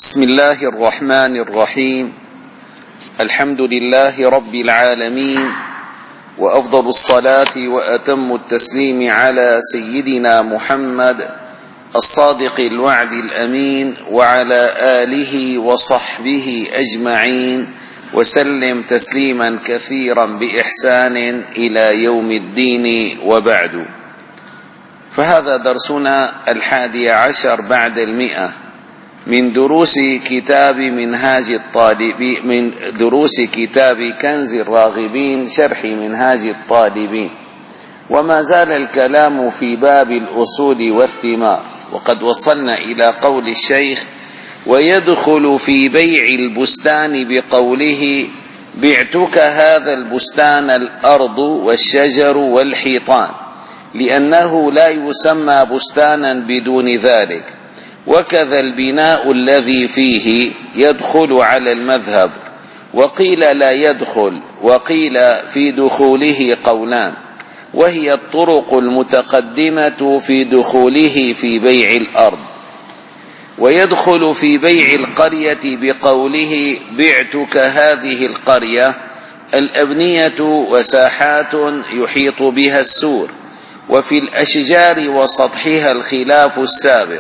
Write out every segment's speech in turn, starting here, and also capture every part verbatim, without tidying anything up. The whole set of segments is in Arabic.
بسم الله الرحمن الرحيم. الحمد لله رب العالمين، وأفضل الصلاة وأتم التسليم على سيدنا محمد الصادق الوعد الأمين، وعلى آله وصحبه أجمعين، وسلم تسليما كثيرا بإحسان إلى يوم الدين، وبعد. فهذا درسنا الحادي عشر بعد المئة من دروس كتاب منهاج الطالبين، من دروس كتاب كنز الراغبين شرح منهاج الطالبين. وما زال الكلام في باب الأصول والثمار، وقد وصلنا إلى قول الشيخ: ويدخل في بيع البستان بقوله: بعتك هذا البستان الأرض والشجر والحيطان، لأنه لا يسمى بستانا بدون ذلك. وكذا البناء الذي فيه يدخل على المذهب، وقيل لا يدخل، وقيل في دخوله قولان، وهي الطرق المتقدمة في دخوله في بيع الأرض. ويدخل في بيع القرية بقوله: بعتك هذه القرية الأبنية وساحات يحيط بها السور، وفي الأشجار وسطحها الخلاف السابق.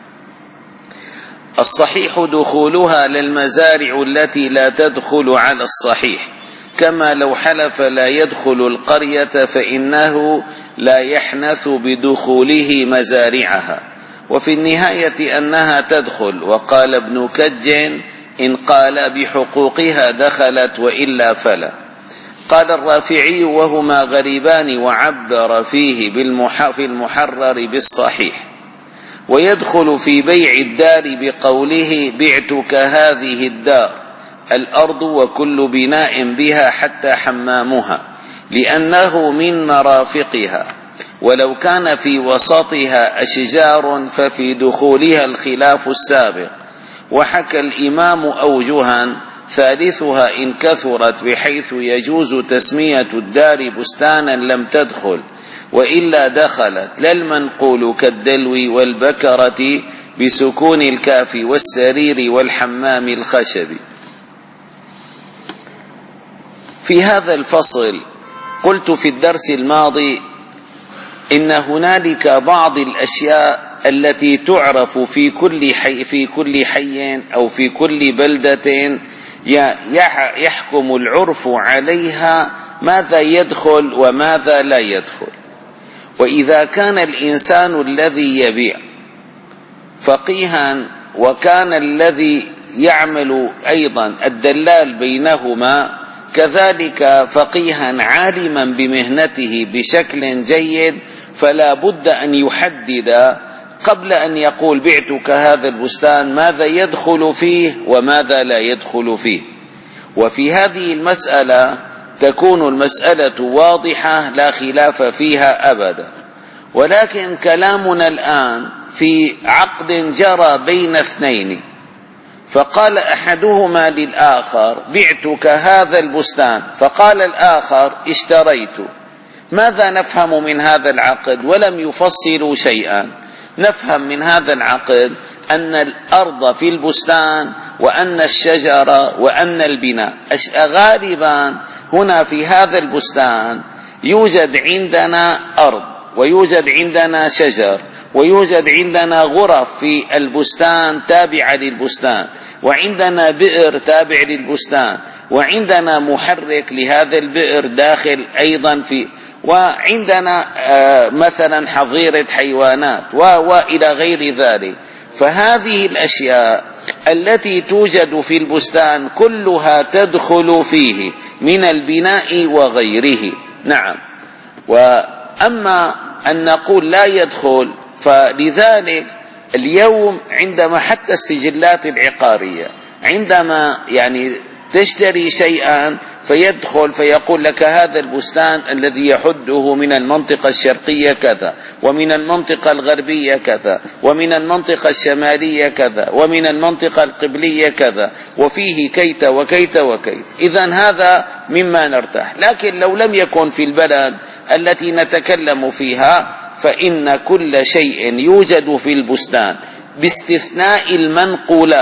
الصحيح دخولها للمزارع التي لا تدخل على الصحيح، كما لو حلف لا يدخل القرية فإنه لا يحنث بدخوله مزارعها. وفي النهاية أنها تدخل. وقال ابن كج: إن قال بحقوقها دخلت، وإلا فلا. قال الرافعي: وهما غريبان، وعبر فيه في المحرر بالصحيح. ويدخل في بيع الدار بقوله: بعتك هذه الدار الأرض وكل بناء بها حتى حمامها، لأنه من مرافقها. ولو كان في وسطها أشجار ففي دخولها الخلاف السابق. وحكى الإمام أوجها: ثالثها إن كثرت بحيث يجوز تسمية الدار بستانا لم تدخل، وإلا دخلت، لا المنقول كالدلو والبكرة بسكون الكاف والسرير والحمام الخشب. في هذا الفصل قلت في الدرس الماضي إن هنالك بعض الأشياء التي تعرف في كل حي في كل حي أو في كل بلدة يحكم العرف عليها ماذا يدخل وماذا لا يدخل. وإذا كان الإنسان الذي يبيع فقيها، وكان الذي يعمل أيضا الدلال بينهما كذلك فقيها عالما بمهنته بشكل جيد، فلا بد أن يحدد قبل أن يقول بعتك هذا البستان ماذا يدخل فيه وماذا لا يدخل فيه. وفي هذه المسألة تكون المسألة واضحة لا خلاف فيها أبدا. ولكن كلامنا الآن في عقد جرى بين اثنين، فقال أحدهما للآخر: بعتك هذا البستان، فقال الآخر: اشتريت. ماذا نفهم من هذا العقد؟ ولم يفصلوا شيئا. نفهم من هذا العقد أن الأرض في البستان، وأن الشجر، وأن البناء. غالبا هنا في هذا البستان يوجد عندنا أرض، ويوجد عندنا شجر، ويوجد عندنا غرف في البستان تابعة للبستان، وعندنا بئر تابع للبستان، وعندنا محرك لهذا البئر داخل أيضا في، وعندنا آه مثلا حظيرة حيوانات وإلى غير ذلك. فهذه الأشياء التي توجد في البستان كلها تدخل فيه من البناء وغيره. نعم. وأما أن نقول لا يدخل، فلذلك اليوم عندما حتى السجلات العقارية عندما يعني تشتري شيئا فيدخل فيقول لك هذا البستان الذي يحده من المنطقة الشرقية كذا، ومن المنطقة الغربية كذا، ومن المنطقة الشمالية كذا، ومن المنطقة القبلية كذا، وفيه كيت وكيت وكيت. إذن هذا مما نرتاح. لكن لو لم يكن في البلد التي نتكلم فيها، فإن كل شيء يوجد في البستان باستثناء المنقولات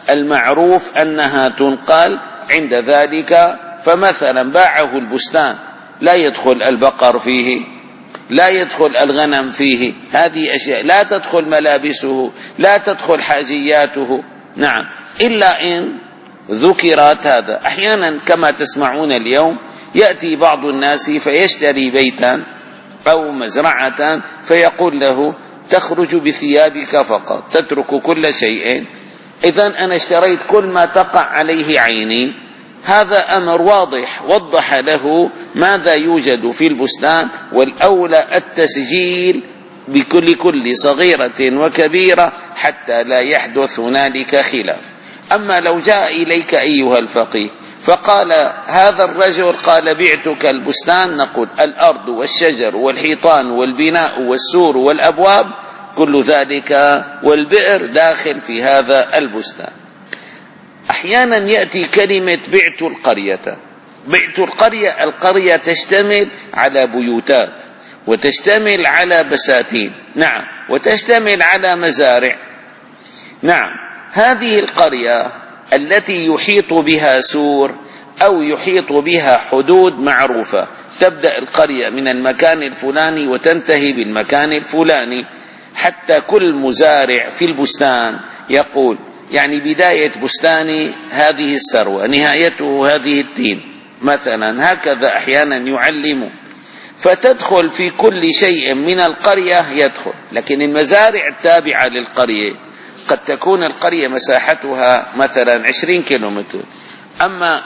المعروف أنها تنقل عند ذلك. فمثلا باعه البستان، لا يدخل البقر فيه، لا يدخل الغنم فيه، هذه أشياء لا تدخل ملابسه، لا تدخل حاجياته، نعم، إلا إن ذكرت هذا. أحيانا كما تسمعون اليوم يأتي بعض الناس فيشتري بيتا أو مزرعة فيقول له تخرج بثيابك فقط، تترك كل شيء. إذن أنا اشتريت كل ما تقع عليه عيني. هذا أمر واضح، وضح له ماذا يوجد في البستان، والأولى التسجيل بكل كل صغيرة وكبيرة حتى لا يحدث هنالك خلاف. أما لو جاء إليك أيها الفقيه فقال هذا الرجل قال بعتك البستان، نقول الأرض والشجر والحيطان والبناء والسور والأبواب كل ذلك والبئر داخل في هذا البستان. أحيانا يأتي كلمة بعت القرية. بعت القرية، القرية تشتمل على بيوتات، وتشتمل على بساتين، نعم، وتشتمل على مزارع، نعم. هذه القرية التي يحيط بها سور أو يحيط بها حدود معروفة، تبدأ القرية من المكان الفلاني وتنتهي بالمكان الفلاني، حتى كل مزارع في البستان يقول يعني بداية بستاني هذه السروة، نهايته هذه التين مثلا، هكذا أحيانا يعلموا. فتدخل في كل شيء من القرية يدخل. لكن المزارع التابعة للقرية قد تكون القرية مساحتها مثلا عشرين كيلومتر، أما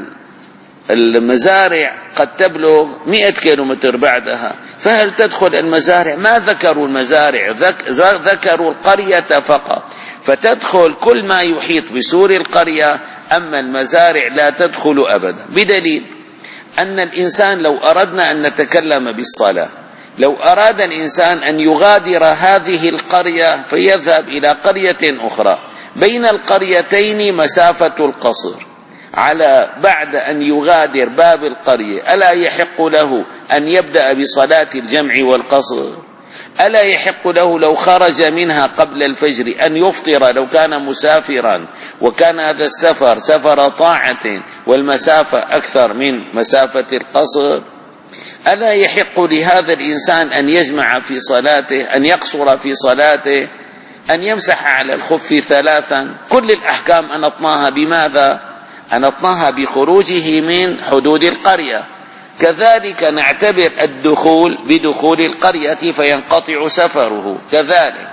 المزارع قد تبلغ مئة كيلومتر بعدها. فهل تدخل المزارع؟ ما ذكروا المزارع، ذكروا القرية فقط. فتدخل كل ما يحيط بسور القرية، أما المزارع لا تدخل أبدا. بدليل أن الإنسان لو أردنا أن نتكلم بالصلاة، لو أراد الإنسان أن يغادر هذه القرية فيذهب إلى قرية أخرى، بين القريتين مسافة القصر، على بعد أن يغادر باب القرية ألا يحق له أن يبدأ بصلاة الجمع والقصر؟ ألا يحق له لو خرج منها قبل الفجر أن يفطر لو كان مسافرا، وكان هذا السفر سفر طاعة والمسافة أكثر من مسافة القصر؟ ألا يحق لهذا الإنسان أن يجمع في صلاته، أن يقصر في صلاته، أن يمسح على الخف ثلاثا؟ كل الأحكام أنطناها بماذا؟ أنطناها بخروجه من حدود القرية. كذلك نعتبر الدخول بدخول القرية فينقطع سفره كذلك.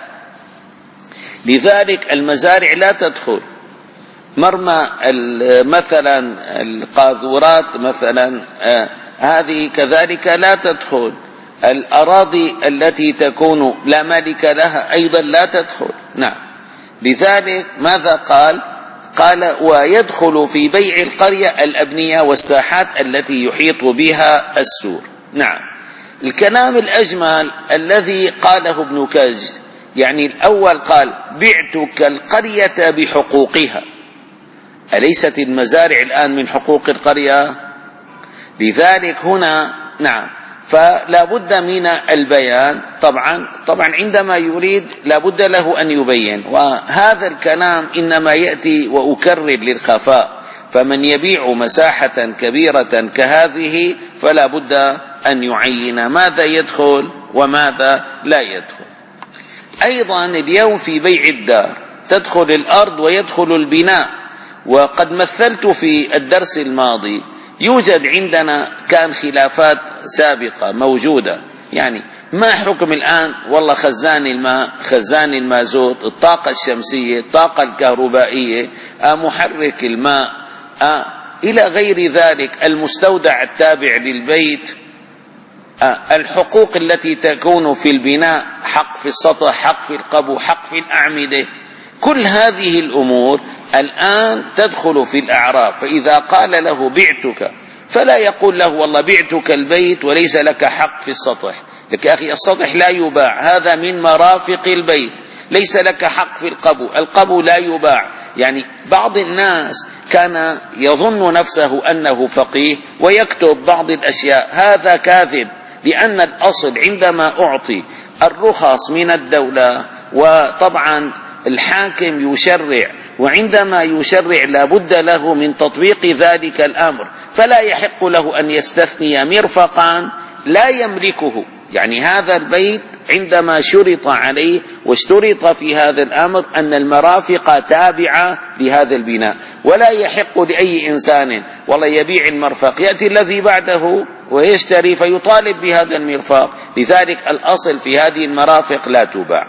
لذلك المزارع لا تدخل، مرمى مثلا القاذورات مثلا آه هذه كذلك لا تدخل، الأراضي التي تكون لا مالك لها أيضا لا تدخل، نعم. لذلك ماذا قال؟ قال ويدخل في بيع القرية الأبنية والساحات التي يحيط بها السور، نعم. الكلام الأجمل الذي قاله ابن كج، يعني الأول قال بعتك القرية بحقوقها، أليست المزارع الآن من حقوق القرية؟ لذلك هنا نعم فلا بد من البيان. طبعا طبعا عندما يريد لا بد له أن يبين، وهذا الكلام إنما يأتي وأكرر للخفاء. فمن يبيع مساحة كبيرة كهذه فلا بد أن يعين ماذا يدخل وماذا لا يدخل. أيضا اليوم في بيع الدار تدخل الأرض ويدخل البناء. وقد مثلت في الدرس الماضي يوجد عندنا كان خلافات سابقة موجودة، يعني ما حكم الآن والله خزان الماء، خزان المازوت، الطاقة الشمسية، الطاقة الكهربائية، محرك الماء إلى غير ذلك، المستودع التابع للبيت، الحقوق التي تكون في البناء، حق في السطح، حق في القبو، حق في الأعمدة، كل هذه الأمور الآن تدخل في الأعراف. فإذا قال له بعتك فلا يقول له والله بعتك البيت وليس لك حق في السطح، لك يا أخي السطح لا يباع، هذا من مرافق البيت، ليس لك حق في القبو، القبو لا يباع. يعني بعض الناس كان يظن نفسه أنه فقيه ويكتب بعض الأشياء، هذا كاذب، لأن الأصل عندما أعطي الرخص من الدولة وطبعا الحاكم يشرع، وعندما يشرع لا بد له من تطبيق ذلك الأمر، فلا يحق له أن يستثني مرفقا لا يملكه. يعني هذا البيت عندما شرط عليه واشترط في هذا الأمر أن المرافق تابعة لهذا البناء، ولا يحق لأي إنسان والله يبيع المرفق يأتي الذي بعده ويشتري فيطالب بهذا المرفق. لذلك الأصل في هذه المرافق لا تباع.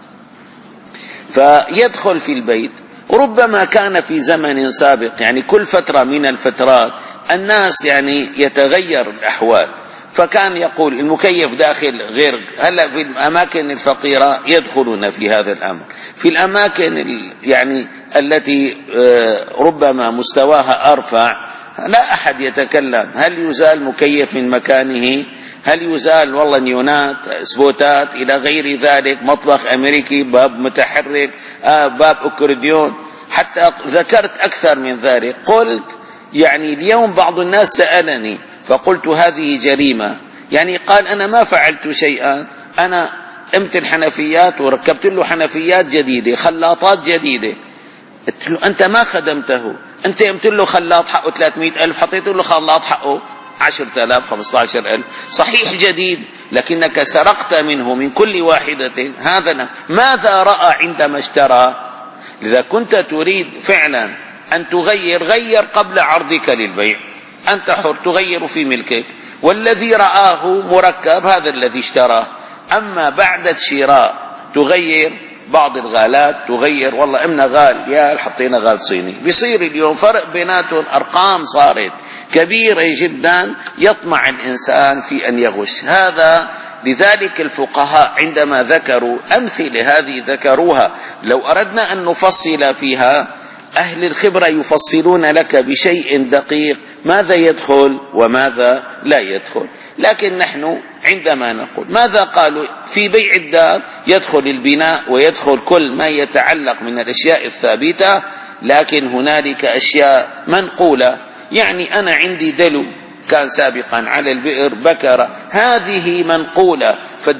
فيدخل في البيت. ربما كان في زمن سابق يعني كل فترة من الفترات الناس يعني يتغير الأحوال، فكان يقول المكيف داخل غير. هلا في الأماكن الفقيرة يدخلون في هذا الأمر. في الأماكن يعني التي ربما مستواها أرفع لا أحد يتكلم. هل يزال مكيف من مكانه؟ هل يزال والله نيونات سبوتات إلى غير ذلك، مطبخ أمريكي، باب متحرك، باب أكورديون. حتى ذكرت أكثر من ذلك. قلت يعني اليوم بعض الناس سألني فقلت هذه جريمة. يعني قال أنا ما فعلت شيئا، أنا قمت الحنفيات وركبت له حنفيات جديدة، خلاطات جديدة. قلت له أنت ما خدمته، أنت قمت له خلاط حقه ثلاثمائة ألف، حطيت له خلاط حقه عشرة آلاف خمسة عشر ألف، صحيح جديد لكنك سرقت منه من كل واحدة. هذا ماذا رأى عندما اشترى؟ لذا كنت تريد فعلا أن تغير، غير قبل عرضك للبيع، أنت حر تغير في ملكك، والذي رآه مركب هذا الذي اشتراه. أما بعد الشراء تغير بعض الغالات، تغير والله إمنا غال يا حطينا غال صيني، بيصير اليوم فرق بيناتهم أرقام صارت كبيرة جدا، يطمع الإنسان في أن يغش هذا. لذلك الفقهاء عندما ذكروا أمثلة هذه ذكروها. لو أردنا أن نفصل فيها أهل الخبرة يفصلون لك بشيء دقيق ماذا يدخل وماذا لا يدخل. لكن نحن عندما نقول ماذا قالوا في بيع الدار يدخل البناء ويدخل كل ما يتعلق من الأشياء الثابتة، لكن هنالك أشياء منقولة. يعني أنا عندي دلو كان سابقا على البئر بكرة، هذه منقولة،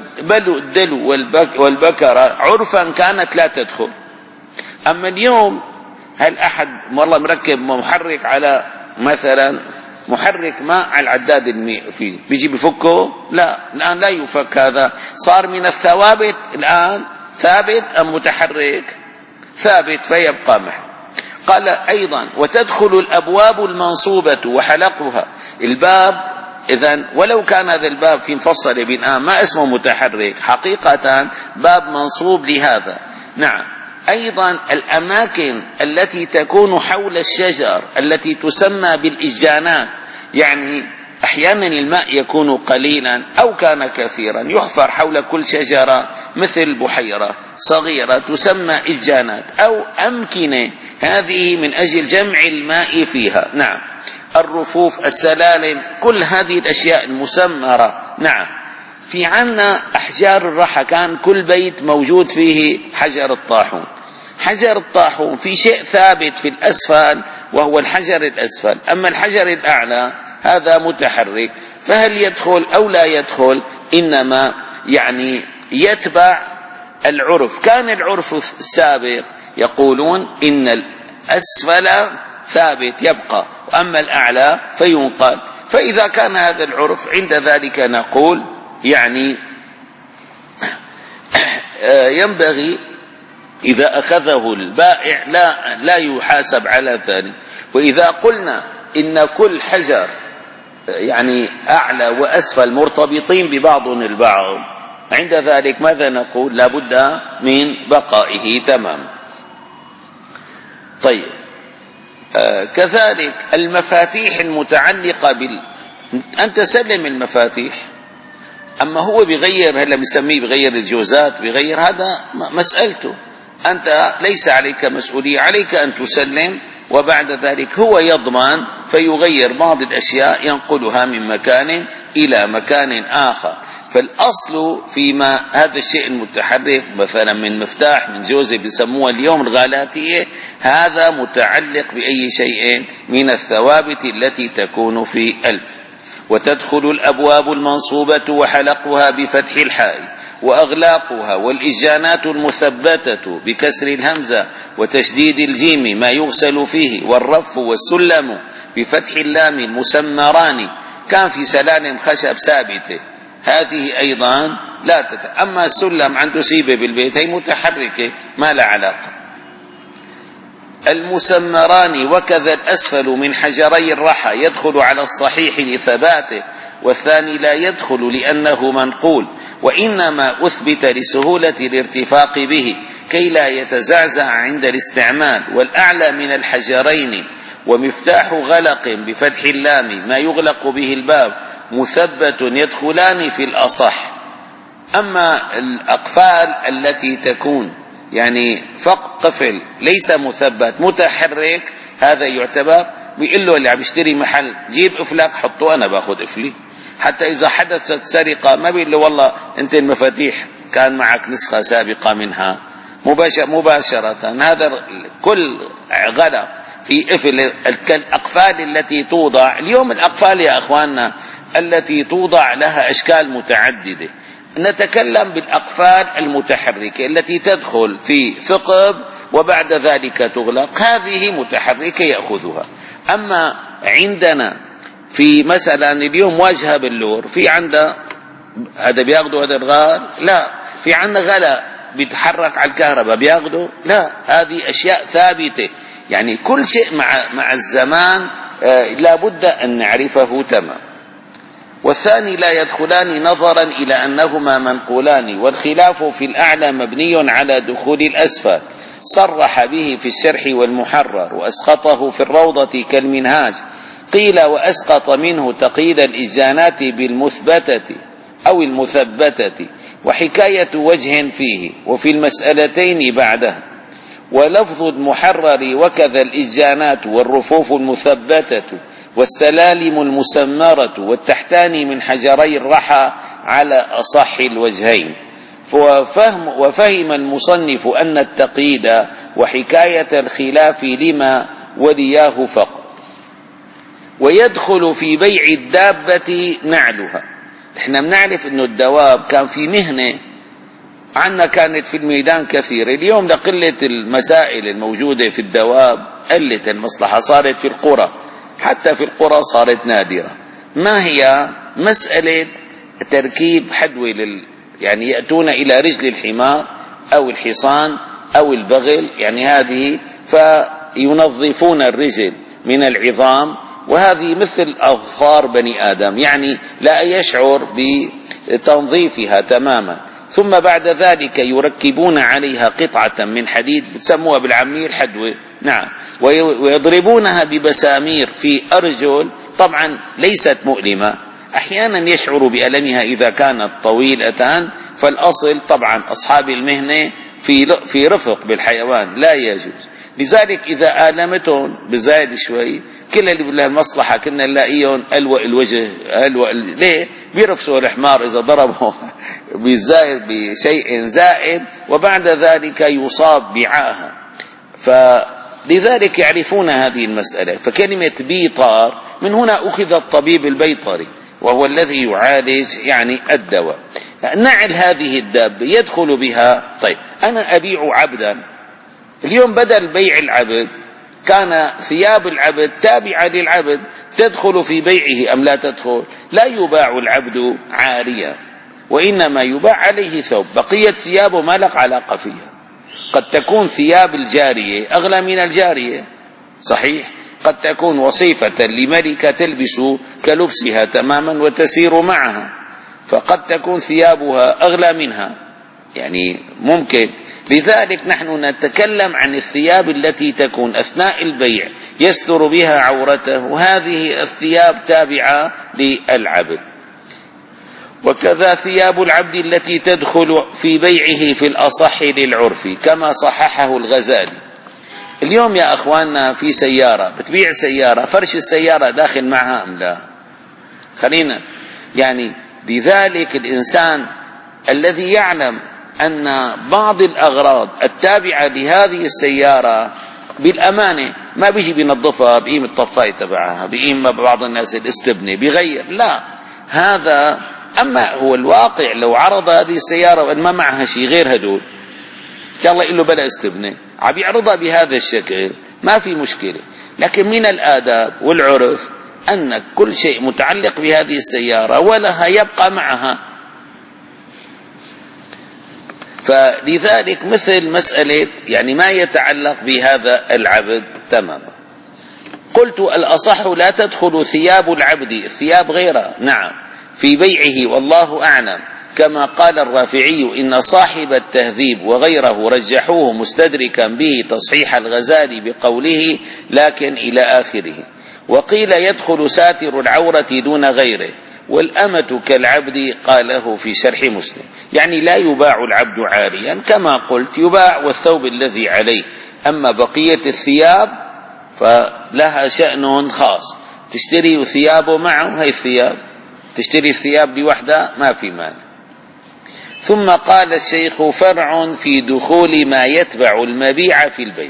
فالدلو والبكرة عرفا كانت لا تدخل. أما اليوم هل أحد والله مركب محرك على مثلا محرك ماء على العداد الماء فيه بيجي بفكه؟ لا، الآن لا يفك. هذا صار من الثوابت الآن ثابت أم متحرك؟ ثابت فيبقى محل. قال أيضا وتدخل الأبواب المنصوبة وحلقها. الباب إذن ولو كان هذا الباب في مفصل بناء ما اسمه متحرك، حقيقة باب منصوب لهذا. نعم. أيضا الأماكن التي تكون حول الشجر التي تسمى بالإجانات، يعني أحيانا الماء يكون قليلا أو كان كثيرا، يحفر حول كل شجرة مثل بحيرة صغيرة تسمى إجانات أو أمكنة، هذه من أجل جمع الماء فيها. نعم. الرفوف، السلالم، كل هذه الأشياء المسمرة. نعم. في عنا أحجار الرحى، كان كل بيت موجود فيه حجر الطاحون. حجر الطاحون في شيء ثابت في الأسفل وهو الحجر الأسفل، أما الحجر الأعلى هذا متحرك، فهل يدخل أو لا يدخل؟ إنما يعني يتبع العرف. كان العرف السابق يقولون إن الأسفل ثابت يبقى وأما الأعلى فينقل. فإذا كان هذا العرف عند ذلك نقول يعني ينبغي إذا أخذه البائع لا لا يحاسب على ذلك. وإذا قلنا إن كل حجر يعني أعلى وأسفل مرتبطين ببعضهم البعض، عند ذلك ماذا نقول؟ لا بد من بقائه تمام. طيب. آه كذلك المفاتيح المتعلقة بال أنت سلم المفاتيح، أما هو بغير، هلا بنسميه بغير الجوزات، بغير هذا مسألته، أنت ليس عليك مسؤولية، عليك أن تسلم وبعد ذلك هو يضمن فيغير بعض الأشياء ينقلها من مكان إلى مكان آخر. فالأصل فيما هذا الشيء المتحرك مثلا من مفتاح من جوزة بيسموها اليوم الغالاتية، هذا متعلق بأي شيء من الثوابت التي تكون في البيت. وتدخل الأبواب المنصوبة وحلقها بفتح الحاء وأغلاقها والإجانات المثبتة بكسر الهمزة وتشديد الجيم ما يغسل فيه والرف والسلم بفتح اللام المسمران كان في سلالم خشب ثابتة هذه أيضا لا تت... أما السلم عنده سيبة بالبيت هي متحركة ما لا علاقة. المسمران وكذا الأسفل من حجري الرحى يدخل على الصحيح لثباته والثاني لا يدخل لأنه منقول وإنما أثبت لسهولة الارتفاق به كي لا يتزعزع عند الاستعمال. والأعلى من الحجرين ومفتاح غلق بفتح اللام ما يغلق به الباب مثبت يدخلان في الأصح. أما الأقفال التي تكون يعني فق قفل ليس مثبت متحرك هذا يعتبر بيقول له اللي عم يشتري محل جيب قفلك حطه أنا باخذ قفلي، حتى إذا حدثت سرقة ما بيقول له والله أنت المفاتيح كان معك نسخة سابقة منها مباشرة. هذا كل غلط في قفل الأقفال التي توضع اليوم. الأقفال يا أخواننا التي توضع لها أشكال متعددة، نتكلم بالأقفال المتحركة التي تدخل في ثقب وبعد ذلك تغلق هذه متحركة يأخذها. أما عندنا في مثلا اليوم واجهة باللور في عندها هذا بياخده هذا الغار لا، في عندنا غلا بيتحرك على الكهرباء بياخده لا، هذه أشياء ثابتة. يعني كل شيء مع مع الزمان آه لا بد أن نعرفه تمام. والثاني لا يدخلان نظرا إلى أنهما منقولان والخلاف في الأعلى مبني على دخول الأسفل صرح به في الشرح والمحرر وأسقطه في الروضة كالمنهاج. قيل وأسقط منه تقييد الإجانات بالمثبتة أو المثبتة وحكاية وجه فيه وفي المسألتين بعدها. ولفظ المحرر وكذا الإجانات والرفوف المثبتة والسلالم المسمرة والتحتان من حجري الرحى على أصح الوجهين. وفهم, وفهم المصنف أن التقييد وحكاية الخلاف لما ولياه فقط. ويدخل في بيع الدابة نعلها. احنا بنعرف انه الدواب كان في مهنة عنا كانت في الميدان كثير، اليوم لقلة المسائل الموجودة في الدواب قلت المصلحة صارت في القرى، حتى في القرى صارت نادرة. ما هي مسألة تركيب حدوة لل يعني يأتون إلى رجل الحمار أو الحصان أو البغل يعني هذه فينظفون الرجل من العظام وهذه مثل أظفار بني آدم يعني لا يشعر بتنظيفها تماما. ثم بعد ذلك يركبون عليها قطعة من حديد بتسموها بالعامية الحدوة نعم ويضربونها ببسامير في أرجل طبعا ليست مؤلمة، أحيانا يشعر بألمها إذا كانت طويلة، فالأصل طبعا أصحاب المهنة في في رفق بالحيوان لا يجوز. لذلك إذا آلمتهم بزايد شوي كل اللي بالله المصلحة كنا نلاقيهم ألوأ الوجه ألوأ ليه بيرفسوا الحمار إذا ضربوا بزايد بشيء زائد وبعد ذلك يصاب بعاهة، فلذلك يعرفون هذه المسألة. فكلمة بيطار من هنا أخذ الطبيب البيطري وهو الذي يعالج يعني الدواء. نعل هذه الدابة يدخل بها. طيب أنا أبيع عبدا اليوم بدل بيع العبد كان ثياب العبد تابعة للعبد تدخل في بيعه أم لا تدخل؟ لا يباع العبد عاريا وإنما يباع عليه ثوب، بقية ثيابه ما لك علاقة فيها. قد تكون ثياب الجارية أغلى من الجارية صحيح، قد تكون وصيفة لملكة تلبس كلبسها تماما وتسير معها، فقد تكون ثيابها أغلى منها يعني ممكن. لذلك نحن نتكلم عن الثياب التي تكون أثناء البيع يستر بها عورته وهذه الثياب تابعة للعبد. وكذا ثياب العبد التي تدخل في بيعه في الأصح للعرف كما صححه الغزالي. اليوم يا أخواننا في سيارة بتبيع سيارة فرش السيارة داخل معها أم لا؟ خلينا يعني لذلك الإنسان الذي يعلم أن بعض الأغراض التابعة لهذه السيارة بالأمانة ما بيجي بينظفها، بقيم الطفاية تبعها، بقيم بعض الناس الاستبنة بيغير، لا هذا. أما هو الواقع لو عرض هذه السيارة وأن ما معها شيء غير هدول، إن شاء الله يقول له بلا استبنة، عم يعرضها بهذا الشكل ما في مشكلة. لكن من الآداب والعرف أن كل شيء متعلق بهذه السيارة ولها يبقى معها. فلذلك مثل مسألة يعني ما يتعلق بهذا العبد تماما. قلت الأصح لا تدخل ثياب العبد، الثياب غيره نعم في بيعه والله أعلم، كما قال الرافعي إن صاحب التهذيب وغيره رجحوه مستدركا به تصحيح الغزالي بقوله لكن إلى آخره. وقيل يدخل ساتر العورة دون غيره، والأمة كالعبد قاله في شرح مسلم، يعني لا يباع العبد عاريا كما قلت، يباع والثوب الذي عليه. أما بقية الثياب فلها شأن خاص، تشتري ثيابه معه، هي الثياب تشتري الثياب لوحدها ما في مانع. ثم قال الشيخ فرع في دخول ما يتبع المبيع في البيع.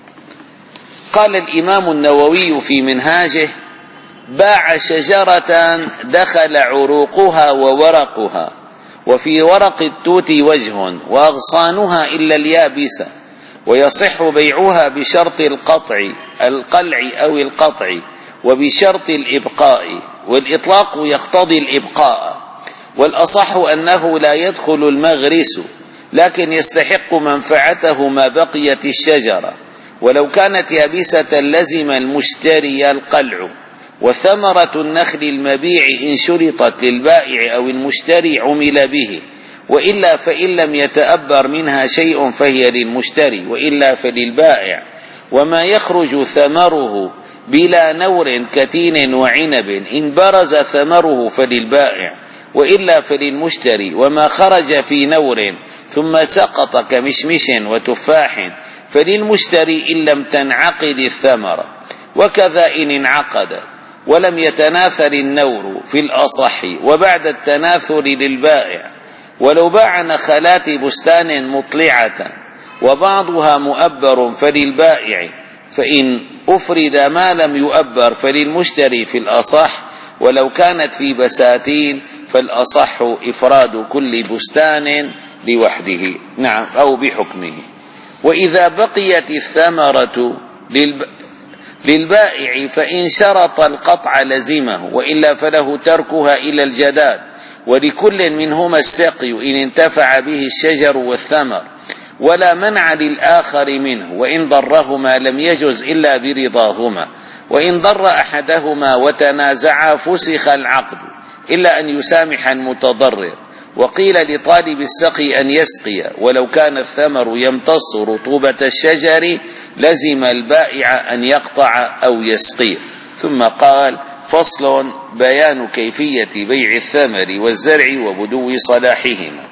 قال الإمام النووي في منهاجه باع شجرة دخل عروقها وورقها، وفي ورق التوت وجه وأغصانها إلا اليابسة، ويصح بيعها بشرط القطع القلع أو القطع وبشرط الإبقاء، والإطلاق يقتضي الإبقاء. والأصح أنه لا يدخل المغرس، لكن يستحق منفعته ما بقيت الشجرة، ولو كانت يابسة لزم المشتري القلع. وثمرة النخل المبيع إن شرطت للبائع أو المشتري عمل به، وإلا فإن لم يتأبر منها شيء فهي للمشتري، وإلا فللبائع. وما يخرج ثمره بلا نور كتين وعنب إن برز ثمره فللبائع، وإلا فللمشتري. وما خرج في نور ثم سقط كمشمش وتفاح فللمشتري إن لم تنعقد الثمرة، وكذا إن انعقد ولم يتناثر النور في الأصح، وبعد التناثر للبائع. ولو باع نخلات بستان مطلعة وبعضها مؤبر فللبائع، فإن أفرد ما لم يؤبر فللمشتري في الأصح، ولو كانت في بساتين فالأصح إفراد كل بستان لوحده نعم أو بحكمه. وإذا بقيت الثمرة للبائع فإن شرط القطع لزمه، وإلا فله تركها إلى الجداد، ولكل منهما السقي إن انتفع به الشجر والثمر، ولا منع للآخر منه، وإن ضرهما لم يجز إلا برضاهما، وإن ضر أحدهما وتنازعا فسخ العقد إلا أن يسامح المتضرر. وقيل لطالب السقي أن يسقي، ولو كان الثمر يمتص رطوبة الشجر لزم البائع أن يقطع أو يسقي. ثم قال فصل بيان كيفية بيع الثمر والزرع وبدو صلاحهما.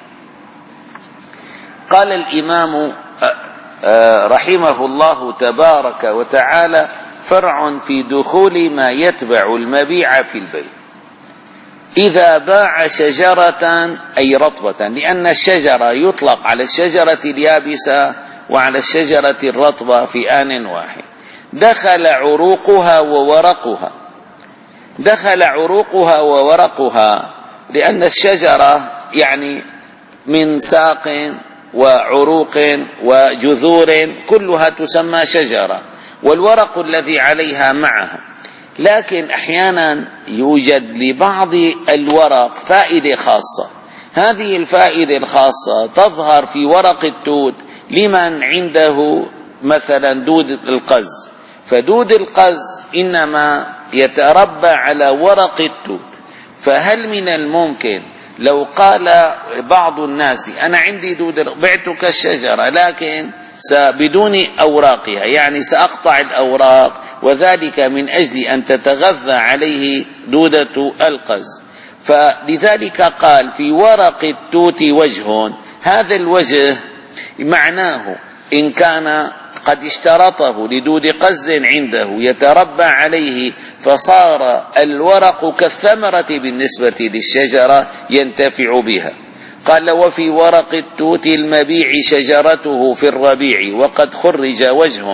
قال الإمام رحمه الله تبارك وتعالى فرع في دخول ما يتبع المبيع في البيع. إذا باع شجرة أي رطبة، لأن الشجرة يطلق على الشجرة اليابسة وعلى الشجرة الرطبة في آن واحد. دخل عروقها وورقها، دخل عروقها وورقها لأن الشجرة يعني من ساق وعروق وجذور كلها تسمى شجرة، والورق الذي عليها معها. لكن أحيانا يوجد لبعض الورق فائدة خاصة، هذه الفائدة الخاصة تظهر في ورق التوت لمن عنده مثلا دود القز، فدود القز إنما يتربى على ورق التوت. فهل من الممكن لو قال بعض الناس أنا عندي دود بعتك الشجرة لكن بدون أوراقها، يعني سأقطع الأوراق، وذلك من أجل أن تتغذى عليه دودة القز. فلذلك قال في ورق التوت وجه، هذا الوجه معناه إن كان قد اشترطه لدود قز عنده يتربى عليه فصار الورق كالثمرة بالنسبة للشجرة ينتفع بها. قال وفي ورق التوت المبيع شجرته في الربيع وقد خرج وجه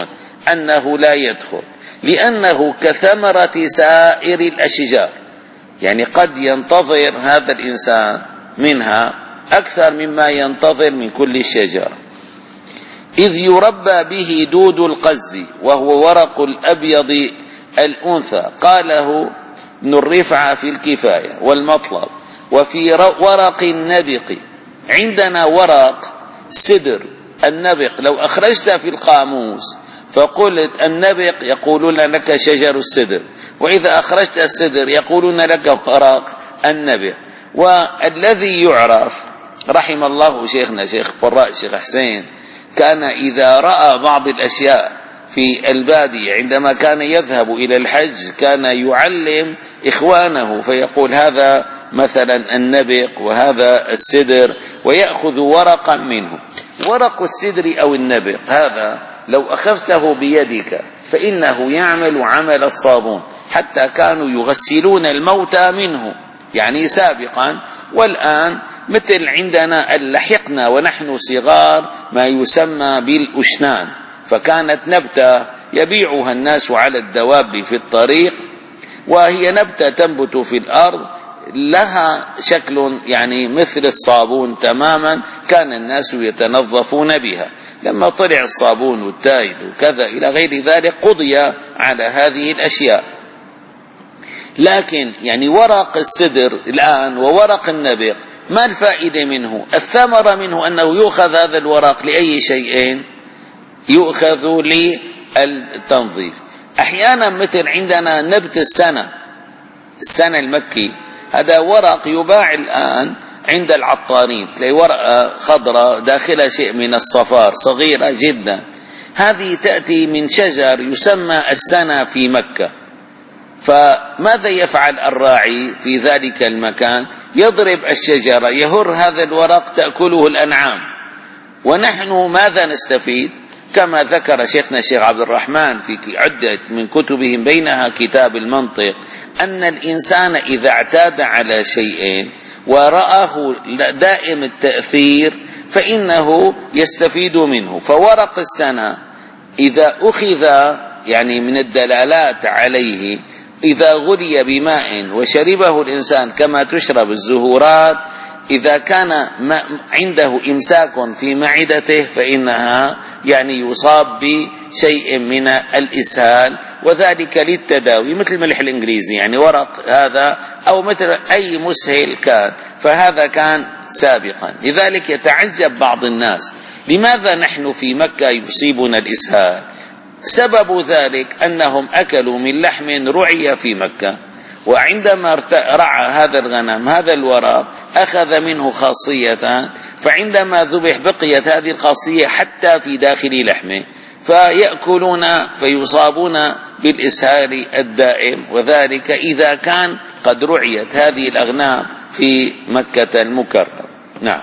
أنه لا يدخل، لأنه كثمرة سائر الأشجار، يعني قد ينتظر هذا الإنسان منها أكثر مما ينتظر من كل شجرة. إذ يربى به دود القز وهو ورق الأبيض الأنثى، قاله ابن الرفعة في الكفاية والمطلب. وفي ورق النبق، عندنا ورق سدر النبق، لو أخرجت في القاموس فقلت النبق يقولون لك شجر السدر، وإذا أخرجت السدر يقولون لك ورق النبق. والذي يعرف رحم الله شيخنا شيخ قراء شيخ حسين، كان إذا رأى بعض الأشياء في البادية عندما كان يذهب إلى الحج كان يعلم إخوانه فيقول هذا مثلا النبق وهذا السدر، ويأخذ ورقا منه. ورق السدر أو النبق هذا لو أخذته بيدك فإنه يعمل عمل الصابون، حتى كانوا يغسلون الموتى منه يعني سابقا. والآن مثل عندنا اللحقنا ونحن صغار ما يسمى بالأشنان، فكانت نبتة يبيعها الناس على الدواب في الطريق، وهي نبتة تنبت في الأرض لها شكل يعني مثل الصابون تماما، كان الناس يتنظفون بها. لما طلع الصابون والتايد وكذا إلى غير ذلك قضي على هذه الأشياء. لكن يعني ورق السدر الآن وورق النبق ما الفائدة منه؟ الثمرة منه أنه يؤخذ هذا الورق لأي شيء؟ يؤخذ للتنظيف. أحيانا مثل عندنا نبت السنة، السنة المكي، هذا ورق يباع الآن عند العطارين، تلاقي ورقة خضراء داخلها شيء من الصفار صغيرة جدا، هذه تأتي من شجر يسمى السنة في مكة. فماذا يفعل الراعي في ذلك المكان؟ يضرب الشجرة يهر هذا الورق تأكله الأنعام. ونحن ماذا نستفيد؟ كما ذكر شيخنا الشيخ عبد الرحمن في عدة من كتبهم بينها كتاب المنطق، أن الإنسان إذا اعتاد على شيء ورآه دائم التأثير فإنه يستفيد منه. فورق السنة إذا أخذ يعني من الدلالات عليه، إذا غلي بماء وشربه الإنسان كما تشرب الزهورات، إذا كان عنده إمساك في معدته فإنها يعني يصاب بشيء من الإسهال، وذلك للتداوي مثل الملح الإنجليزي، يعني ورق هذا أو مثل أي مسهل كان، فهذا كان سابقا. لذلك يتعجب بعض الناس لماذا نحن في مكة يصيبنا الإسهال؟ سبب ذلك أنهم أكلوا من لحم رعي في مكة، وعندما رعى هذا الغنم هذا الورق أخذ منه خاصية، فعندما ذبح بقيت هذه الخاصية حتى في داخل لحمه، فيأكلون فيصابون بالإسهال الدائم، وذلك إذا كان قد رعيت هذه الأغنام في مكة المكرمة. نعم.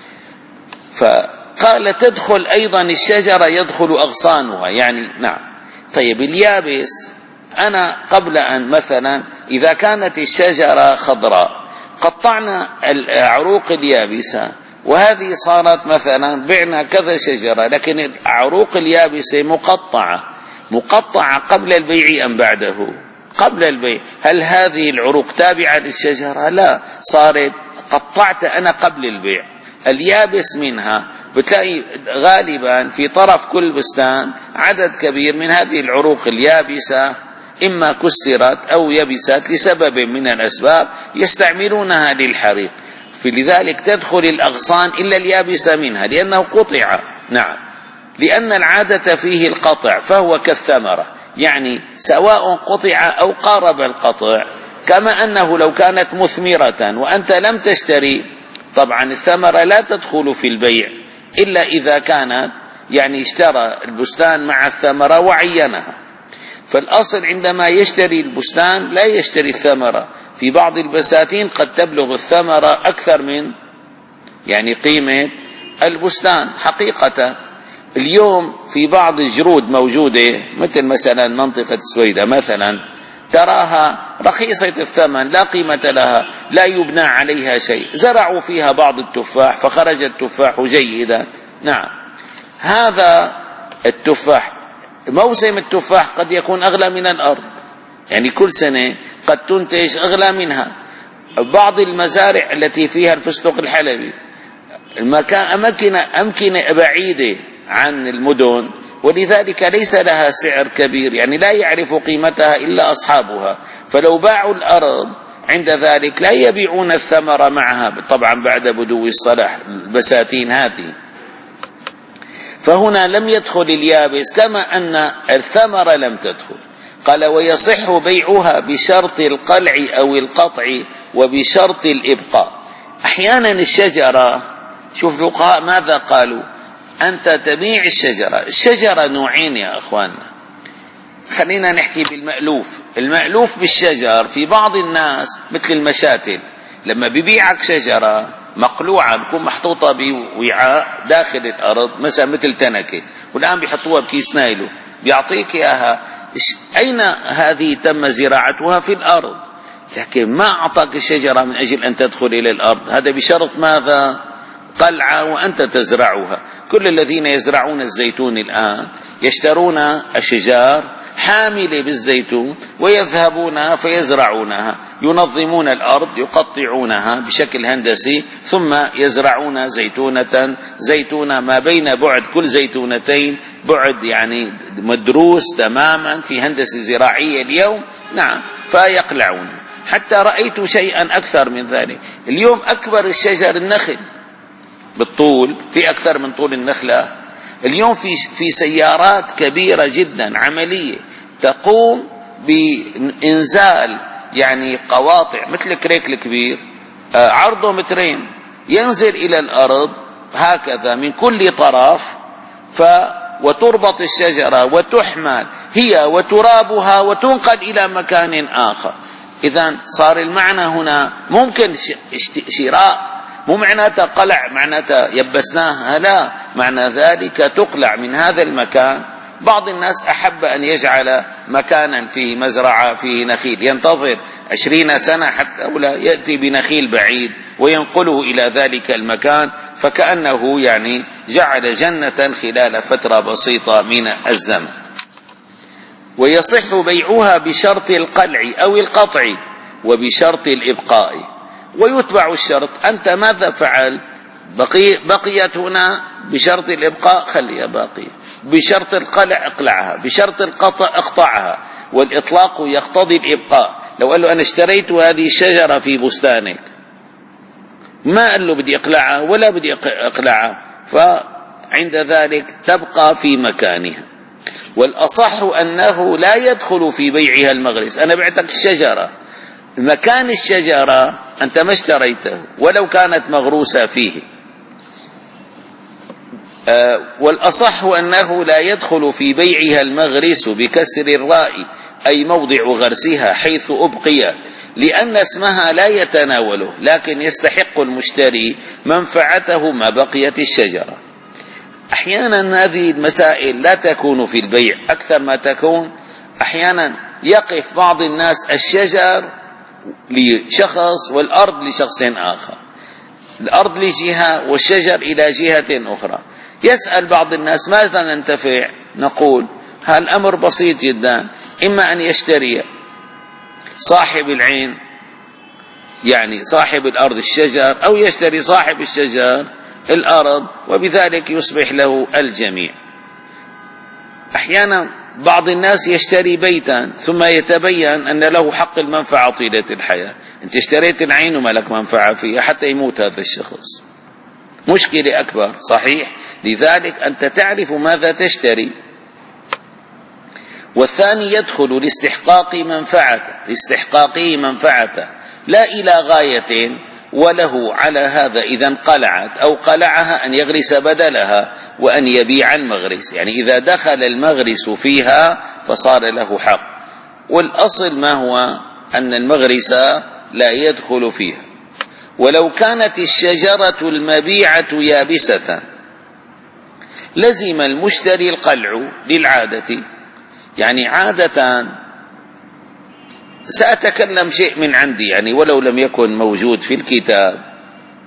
فقال تدخل أيضا الشجرة يدخل أغصانها، يعني نعم. طيب اليابس، أنا قبل أن مثلا إذا كانت الشجرة خضراء قطعنا العروق اليابسة، وهذه صارت مثلا بعنا كذا شجرة، لكن العروق اليابسة مقطعة مقطعة قبل البيع أم بعده؟ قبل البيع. هل هذه العروق تابعة للشجرة؟ لا، صارت قطعت أنا قبل البيع. اليابس منها بتلاقي غالبا في طرف كل بستان عدد كبير من هذه العروق اليابسة، إما كسرت أو يبست لسبب من الأسباب يستعملونها للحريق، فلذلك تدخل الأغصان إلا اليابسة منها لأنه قطع. نعم، لأن العادة فيه القطع، فهو كالثمرة، يعني سواء قطع أو قارب القطع. كما أنه لو كانت مثمرة وأنت لم تشتري، طبعا الثمرة لا تدخل في البيع إلا إذا كانت يعني اشترى البستان مع الثمرة وعينها. فالأصل عندما يشتري البستان لا يشتري الثمرة. في بعض البساتين قد تبلغ الثمرة أكثر من يعني قيمة البستان حقيقة. اليوم في بعض الجرود موجودة مثل مثلا منطقة السويدة مثلا، تراها رخيصة الثمن لا قيمة لها، لا يبنى عليها شيء، زرعوا فيها بعض التفاح فخرج التفاح جيدا. نعم، هذا التفاح موسم التفاح قد يكون أغلى من الأرض، يعني كل سنة قد تنتج أغلى منها. بعض المزارع التي فيها الفستق الحلبي المكان أماكن أمكنة بعيدة عن المدن، ولذلك ليس لها سعر كبير، يعني لا يعرف قيمتها إلا أصحابها، فلو باعوا الأرض عند ذلك لا يبيعون الثمر معها، طبعا بعد بدو الصلاح البساتين هذه. فهنا لم يدخل اليابس كما أن الثمر لم تدخل. قال ويصح بيعها بشرط القلع أو القطع وبشرط الإبقاء. أحيانا الشجرة، شوف الفقهاء ماذا قالوا، أنت تبيع الشجرة، الشجرة نوعين يا أخواننا، خلينا نحكي بالمألوف. المألوف بالشجر في بعض الناس مثل المشاتل، لما بيبيعك شجرة مقلوعة بكون محطوطة بوعاء داخل الأرض مثلا مثل تنكة، والآن بيحطوها بكيس نايلو بيعطيك إياها، أين هذه تم زراعتها في الأرض، لكن ما أعطاك الشجرة من أجل أن تدخل إلى الأرض، هذا بشرط ماذا؟ قلعة وأنت تزرعها. كل الذين يزرعون الزيتون الآن يشترون أشجار حاملة بالزيتون ويذهبون فيزرعونها، ينظمون الأرض يقطعونها بشكل هندسي ثم يزرعون زيتونة زيتونة ما بين بعد كل زيتونتين بعد يعني مدروس تماما في هندسة زراعية اليوم، نعم، فيقلعون. حتى رأيت شيئا أكثر من ذلك، اليوم أكبر الشجر النخل بالطول، في أكثر من طول النخلة. اليوم في في سيارات كبيرة جدا عملية تقوم بإنزال يعني قواطع مثل كريك الكبير عرضه مترين، ينزل إلى الأرض هكذا من كل طرف، ف وتربط الشجرة وتحمل هي وترابها وتنقل إلى مكان آخر. إذن صار المعنى هنا ممكن شراء، مو معناتها قلع معناتها يبسناها، لا، معنى ذلك تقلع من هذا المكان. بعض الناس أحب أن يجعل مكانا فيه مزرعة فيه نخيل، ينتظر عشرين سنة حتى ولا يأتي بنخيل بعيد وينقله إلى ذلك المكان، فكأنه يعني جعل جنة خلال فترة بسيطة من الزمن. ويصح بيعها بشرط القلع أو القطع وبشرط الإبقاء. ويتبع الشرط، أنت ماذا فعل؟ بقي بقيت هنا بشرط الإبقاء خليها باقية، بشرط القلع اقلعها، بشرط القطع اقطعها، والإطلاق يقتضي الإبقاء. لو قال له أنا اشتريت هذه الشجرة في بستانك، ما قال له بدي اقلعها ولا بدي اقلعها، فعند ذلك تبقى في مكانها. والأصح أنه لا يدخل في بيعها المغرس. أنا بعتك الشجرة، مكان الشجرة أنت ما اشتريته ولو كانت مغروسة فيه. آه والأصح أنه لا يدخل في بيعها المغرس بكسر الراء، أي موضع غرسها حيث أبقيت، لأن اسمها لا يتناوله، لكن يستحق المشتري منفعته ما بقيت الشجرة. أحيانا هذه المسائل لا تكون في البيع، أكثر ما تكون أحيانا يقف بعض الناس الشجر لشخص والأرض لشخص آخر، الأرض لجهة والشجر إلى جهة أخرى. يسأل بعض الناس ماذا ننتفع؟ نقول هالأمر بسيط جدا، إما أن يشتري صاحب العين يعني صاحب الأرض الشجر، أو يشتري صاحب الشجر الأرض، وبذلك يصبح له الجميع. أحيانا بعض الناس يشتري بيتا ثم يتبين أن له حق المنفعة طيلة الحياة، أنت اشتريت العين وما لك منفعة فيها حتى يموت هذا الشخص، مشكلة أكبر، صحيح؟ لذلك أنت تعرف ماذا تشتري. والثاني يدخل لاستحقاق منفعته لاستحقاقه منفعته لا إلى غاية، وله على هذا إذا انقلعت أو قلعها أن يغرس بدلها وأن يبيع المغرس، يعني إذا دخل المغرس فيها فصار له حق. والأصل ما هو؟ أن المغرس لا يدخل فيها. ولو كانت الشجرة المبيعة يابسة لزم المشتري القلع للعادة، يعني عادة سأتكلم شيء من عندي يعني ولو لم يكن موجود في الكتاب.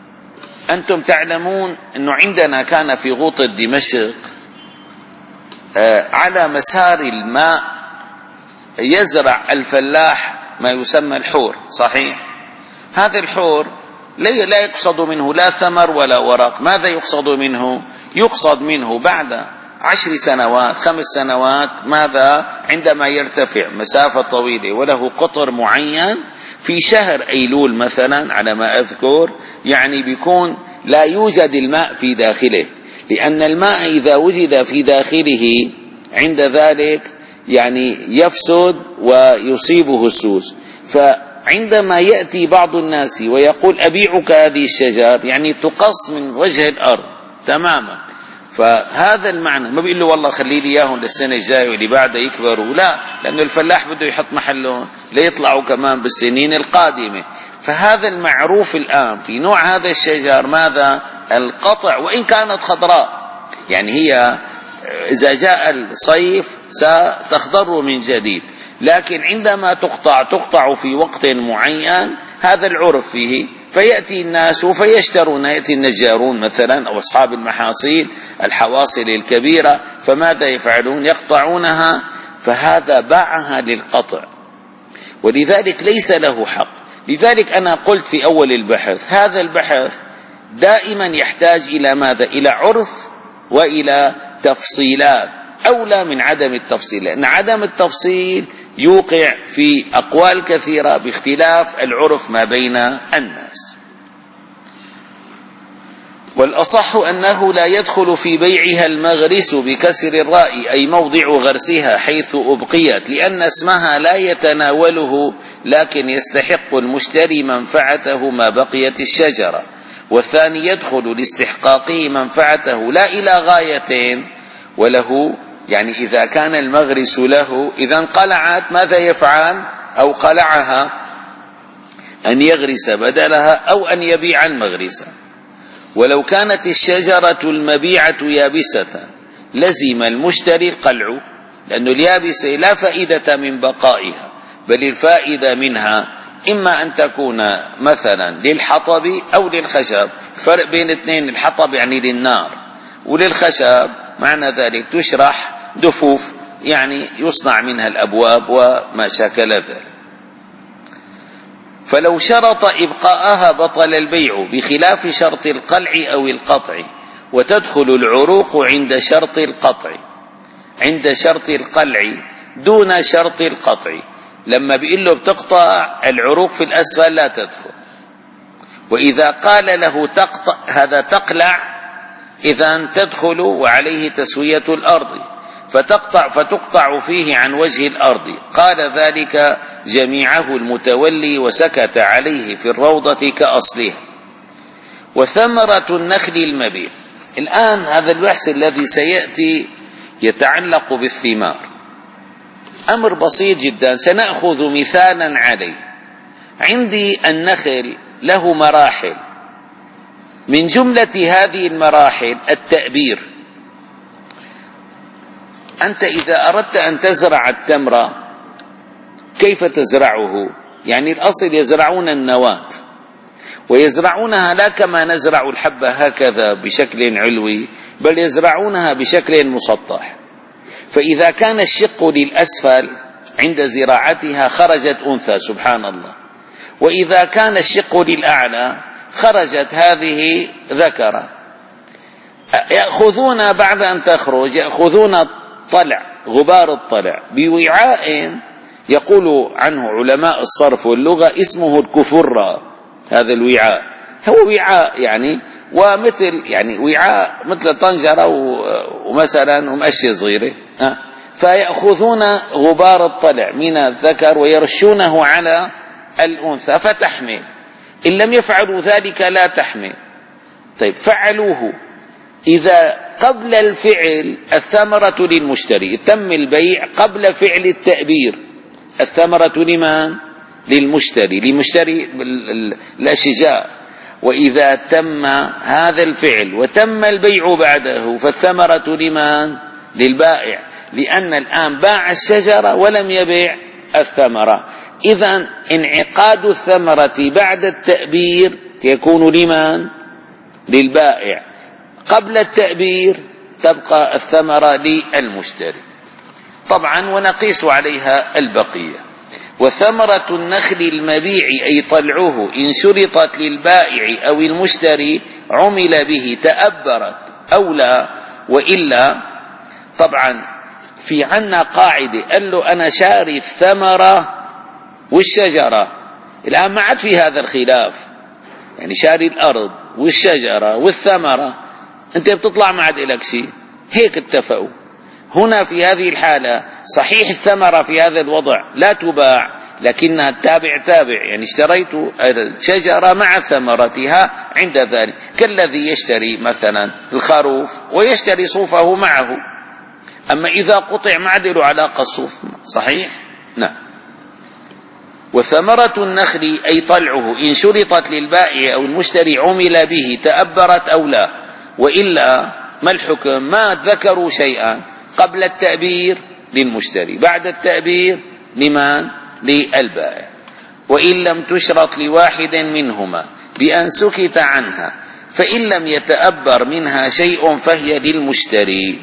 أنتم تعلمون أنه عندنا كان في غوطة دمشق على مسار الماء يزرع الفلاح ما يسمى الحور، صحيح؟ هذا الحور لا يقصد منه لا ثمر ولا ورق. ماذا يقصد منه؟ يقصد منه بعد عشر سنوات خمس سنوات ماذا؟ عندما يرتفع مسافة طويلة وله قطر معين في شهر أيلول مثلا على ما أذكر، يعني بيكون لا يوجد الماء في داخله، لأن الماء إذا وجد في داخله عند ذلك يعني يفسد ويصيبه السوس. فعندما يأتي بعض الناس ويقول أبيعك هذه الشجر، يعني تقص من وجه الأرض تماما. فهذا المعنى، ما بيقول له والله خلي لي اياهم للسنه الجايه واللي بعدها يكبروا، لا، لانه الفلاح بده يحط محلهم ليطلعوا كمان بالسنين القادمه. فهذا المعروف الان في نوع هذا الشجر ماذا؟ القطع، وان كانت خضراء، يعني هي اذا جاء الصيف ستخضر من جديد، لكن عندما تقطع تقطع في وقت معين، هذا العرف فيه. فيأتي الناس فيشترون، يأتي النجارون مثلا أو أصحاب المحاصيل الحواصل الكبيرة، فماذا يفعلون؟ يقطعونها، فهذا باعها للقطع، ولذلك ليس له حق. لذلك أنا قلت في أول البحث هذا البحث دائما يحتاج إلى ماذا؟ إلى عرف وإلى تفصيلات، أولى من عدم التفصيل، لأن عدم التفصيل يوقع في أقوال كثيرة باختلاف العرف ما بين الناس. والأصح أنه لا يدخل في بيعها المغرس بكسر الراء، أي موضع غرسها حيث أبقيت، لأن اسمها لا يتناوله، لكن يستحق المشتري منفعته ما بقيت الشجرة. والثاني يدخل لاستحقاقه منفعته لا إلى غاية وله، يعني إذا كان المغرس له، إذا انقلعت ماذا يفعل؟ أو قلعها أن يغرس بدلها أو أن يبيع المغرسة. ولو كانت الشجرة المبيعة يابسة لزم المشتري القلع، لأن اليابسة لا فائدة من بقائها، بل الفائدة منها إما أن تكون مثلا للحطب أو للخشب. فرق بين اثنين، الحطب يعني للنار، وللخشب معنى ذلك تشرح دفوف، يعني يصنع منها الأبواب وما شاكل ذلك. فلو شرط إبقاءها بطل البيع، بخلاف شرط القلع أو القطع. وتدخل العروق عند شرط القطع، عند شرط القلع دون شرط القطع. لما بيقول له بتقطع العروق في الأسفل لا تدخل. وإذا قال له تقطع هذا تقلع، إذن تدخل وعليه تسوية الأرض، فتقطع فتقطع فيه عن وجه الأرض. قال ذلك جميعه المتولي وسكت عليه في الروضة كأصلها. وثمرة النخل المبيع. الآن هذا البحث الذي سيأتي يتعلق بالثمار، أمر بسيط جدا، سنأخذ مثالا عليه. عندي النخل له مراحل، من جملة هذه المراحل التأبير. أنت إذا أردت أن تزرع التمر كيف تزرعه؟ يعني الأصل يزرعون النواة، ويزرعونها لا كما نزرع الحبة هكذا بشكل علوي، بل يزرعونها بشكل مسطح. فإذا كان الشق للأسفل عند زراعتها خرجت أنثى، سبحان الله، وإذا كان الشق للأعلى خرجت هذه ذكرة. يأخذون بعد أن تخرج يأخذون الطلع، غبار الطلع، بوعاء يقول عنه علماء الصرف واللغة اسمه الكفرة. هذا الوعاء هو وعاء يعني ومثل يعني وعاء مثل طنجرة ومثلا ومأشية صغيرة، فيأخذون غبار الطلع من الذكر ويرشونه على الأنثى فتحمل. إن لم يفعلوا ذلك لا تحمل. طيب فعلوه، إذا قبل الفعل الثمرة للمشتري، تم البيع قبل فعل التأبير، الثمرة لمن؟ للمشتري، لمشتري الأشجار. وإذا تم هذا الفعل وتم البيع بعده فالثمرة لمن؟ للبائع، لأن الآن باع الشجرة ولم يبيع الثمرة. إذن انعقاد الثمرة بعد التأبير يكون لمن؟ للبائع. قبل التأبير تبقى الثمرة للمشتري. طبعا ونقيس عليها البقية. وثمرة النخل المبيع أي طلعه إن شرطت للبائع أو المشتري عمل به تأبرت أو لا، وإلا. طبعا في عنا قاعدة، قال له أنا شاري الثمرة والشجرة، الآن ما عاد في هذا الخلاف، يعني شاري الأرض والشجرة والثمرة، أنت بتطلع ما عاد إلك شيء، هيك اتفقوا. هنا في هذه الحالة صحيح الثمرة في هذا الوضع لا تباع، لكنها تابع تابع، يعني اشتريت الشجرة مع ثمرتها عند ذلك، كالذي يشتري مثلا الخروف ويشتري صوفه معه. أما إذا قطع ما عاد له علاقة الصوف، صحيح؟ نعم. وثمرة النخل أي طلعه إن شرطت للبائع أو المشتري عمل به تأبرت أو لا، وإلا ما الحكم؟ ما ذكروا شيئا قبل التأبير للمشتري، بعد التأبير لمن؟ للبائع. وإن لم تشرط لواحد منهما بأن سكت عنها فإن لم يتأبر منها شيء فهي للمشتري.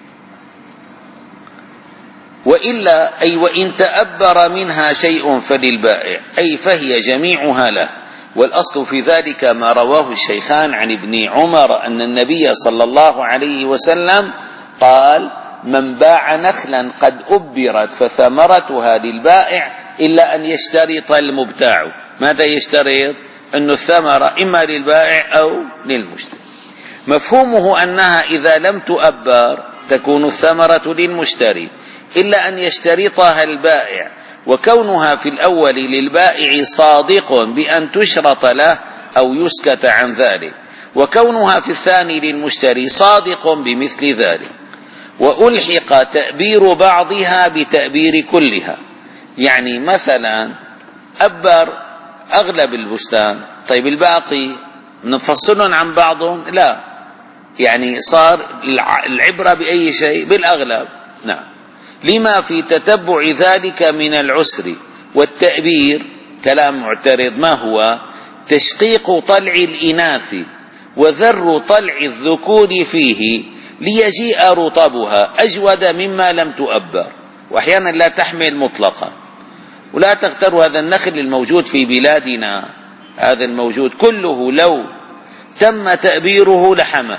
وإلا أي وإن تأبر منها شيء فللبائع، أي فهي جميعها له. والأصل في ذلك ما رواه الشيخان عن ابن عمر أن النبي صلى الله عليه وسلم قال: من باع نخلا قد أبرت فثمرتها للبائع إلا أن يشترط المبتاع. ماذا يشترط؟ أن الثمرة إما للبائع أو للمشتري. مفهومه أنها إذا لم تؤبر تكون الثمرة للمشتري إلا أن يشترطها البائع، وكونها في الأول للبائع صادق بأن تشرط له أو يسكت عن ذلك، وكونها في الثاني للمشتري صادق بمثل ذلك. وألحق تأبير بعضها بتأبير كلها، يعني مثلا أبر أغلب البستان، طيب الباقي نفصلهم عن بعضهم؟ لا، يعني صار العبرة بأي شيء؟ بالأغلب. نعم. لما في تتبع ذلك من العسر. والتأبير كلام معترض، ما هو؟ تشقيق طلع الإناث وذر طلع الذكور فيه ليجيء رطبها أجود مما لم تؤبر، وأحيانا لا تحمل مطلقا. ولا تغتر هذا النخل الموجود في بلادنا، هذا الموجود كله لو تم تأبيره لحمى.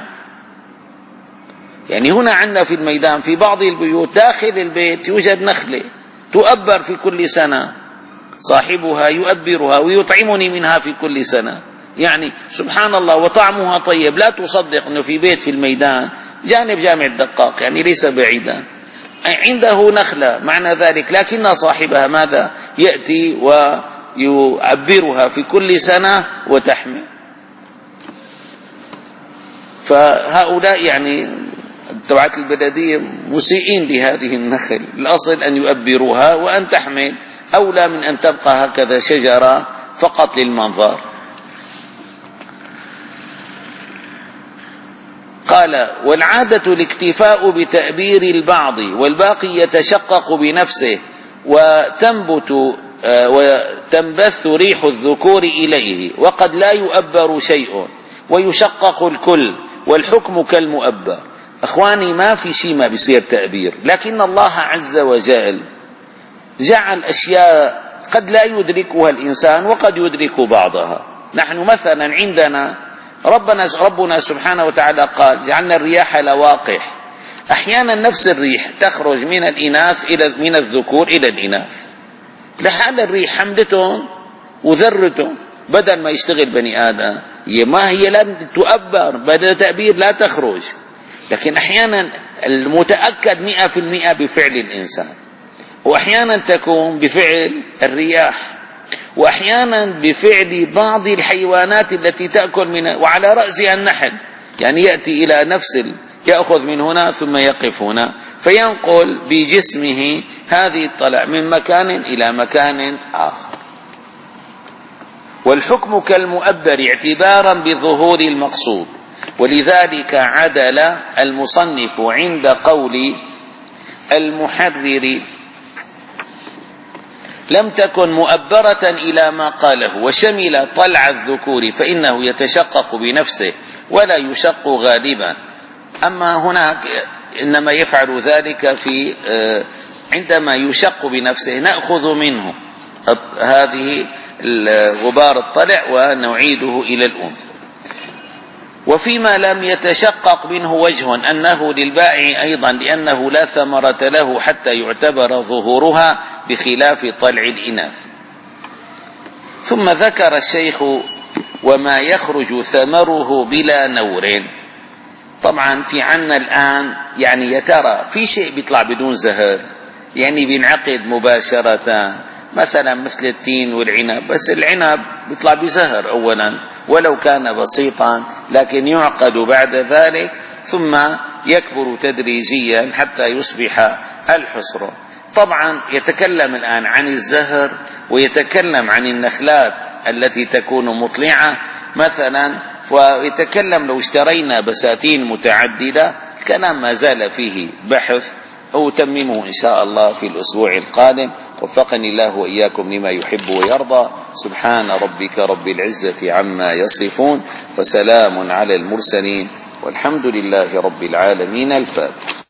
يعني هنا عندنا في الميدان في بعض البيوت داخل البيت يوجد نخلة تؤبر في كل سنة، صاحبها يؤبرها ويطعمني منها في كل سنة، يعني سبحان الله، وطعمها طيب. لا تصدق أنه في بيت في الميدان جانب جامع الدقاق، يعني ليس بعيدا، عنده نخلة معنى ذلك، لكن صاحبها ماذا؟ يأتي ويؤبرها في كل سنة وتحمل. فهؤلاء يعني تبعت البلدية مسيئين لهذه النخل، الأصل أن يؤبروها وأن تحمل، أولى من أن تبقى هكذا شجرة فقط للمنظر. قال: والعادة الاكتفاء بتأبير البعض والباقي يتشقق بنفسه وتنبت وتنبث ريح الذكور إليه، وقد لا يؤبر شيء ويشقق الكل، والحكم كالمؤبر. أخواني، ما في شيء ما بيصير تأبير، لكن الله عز وجل جعل أشياء قد لا يدركها الإنسان وقد يدرك بعضها. نحن مثلا عندنا ربنا ربنا سبحانه وتعالى قال: جعلنا الرياح لواقح. أحيانا نفس الريح تخرج من الإناث إلى من الذكور إلى الإناث، لحال الريح حملتهم وذرتهم، بدل ما يشتغل بني آدم هي ما هي لم تؤبر، بدل تأبير لا تخرج. لكن أحيانا المتأكد مئة في المئة بفعل الإنسان، وأحيانا تكون بفعل الرياح، وأحيانا بفعل بعض الحيوانات التي تأكل منها، وعلى رأسها النحل، يعني يأتي إلى نفس يأخذ من هنا ثم يقف هنا فينقل بجسمه هذه الطلع من مكان إلى مكان آخر. والحكم كالمؤبر اعتبارا بظهور المقصود. ولذلك عدل المصنف عند قول المحرر: لم تكن مؤبرة إلى ما قاله، وشمل طلع الذكور فإنه يتشقق بنفسه ولا يشق غالبا. أما هناك إنما يفعل ذلك في عندما يشق بنفسه نأخذ منه هذه غبار الطلع ونعيده إلى الأنثى. وفيما لم يتشقق منه وجه أنه للبائع أيضا، لأنه لا ثمرة له حتى يعتبر ظهورها بخلاف طلع الإناث. ثم ذكر الشيخ وما يخرج ثمره بلا نور. طبعا في عنا الآن يعني يترى في شيء بيطلع بدون زهر، يعني بينعقد مباشرة، مثلا مثل التين والعنب، بس العنب بيطلع بزهر أولا ولو كان بسيطا، لكن يعقد بعد ذلك ثم يكبر تدريجيا حتى يصبح الحصر. طبعا يتكلم الآن عن الزهر ويتكلم عن النخلات التي تكون مطلعة مثلا، ويتكلم لو اشترينا بساتين متعددة. الكلام ما زال فيه بحث، أتممه إن شاء الله في الأسبوع القادم. وفقني الله وإياكم لما يحب ويرضى. سبحان ربك رب العزة عما يصفون، وسلام على المرسلين، والحمد لله رب العالمين. الفاتحة.